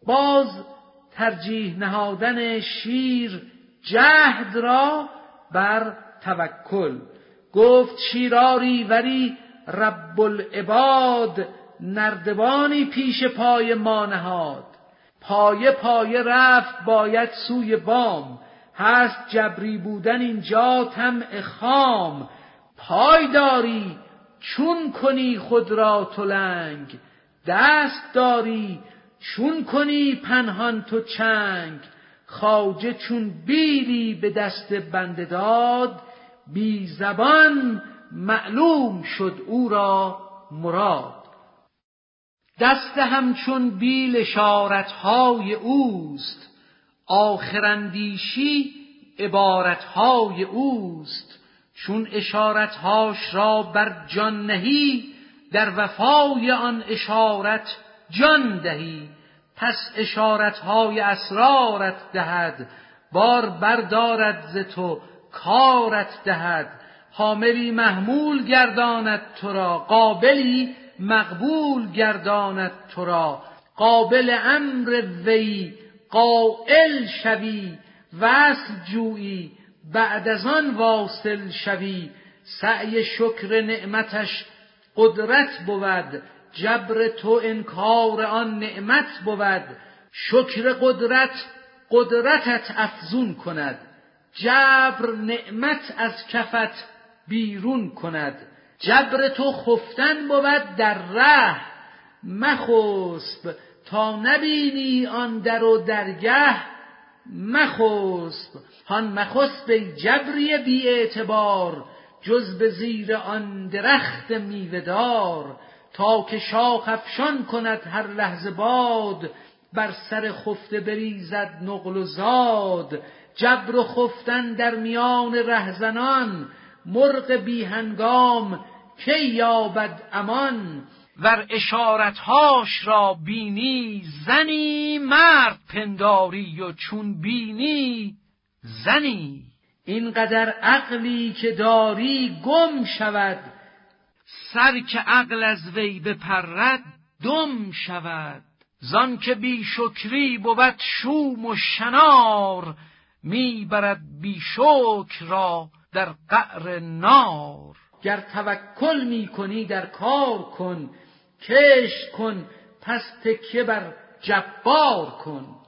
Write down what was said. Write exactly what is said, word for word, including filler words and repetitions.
باز ترجیح نهادن شیر جهد را بر توکل. گفت شیراری ولی رب العباد، نردبانی پیش پای ما نهاد. پایه پایه رفت باید سوی بام، هست جبری بودن اینجا طمع خام. پای داری چون کنی خود را تو لنگ، دست داری چون کنی پنهان تو چنگ. خواجه چون بیلی به دست بنده داد، بی زبان معلوم شد او را مراد. دست همچون بیل اشارتهای اوست، آخراندیشی عبارتهای اوست. چون اشارتهاش را بر جان نهی، در وفای آن اشارت جان دهی. پس اشارتهای اسرارت دهد، بار بردارد ز تو کارت دهد. حاملی محمول گرداند تو را، قابلی مقبول گرداند تو را. قابل امر وی قائل شوی، وصل جویی بعد از آن واصل شوی. سعی شکر نعمتش قدرت بود، جبر تو انکار آن نعمت بود. شکر قدرت قدرتت افزون کند، جبر نعمت از کفت بیرون کند. جبر تو خفتن بود در ره، مخسب تا نبینی آن در و درگه. مخسب هان مخسب ای جبری بی اعتبار، جز به زیر آن درخت میوه دار. تا که شاخ افشان کند هر لحظه باد، بر سر خفته بریزد نقل و زاد. جبر و خفتن در میان رهزنان، مرغ بی هنگام کی یابد امان. ور اشارتهاش را بینی زنی، مرد پنداری و چون بینی زنی. اینقدر عقلی که داری گم شود، سر که عقل از وی بپرد دم شود. زان که بی شکری بود شوم و شنار، می برد بی شکر را در قعر نار. گر توکل می کنی در کار کن، کشت کن پس تکیه بر جبار کن.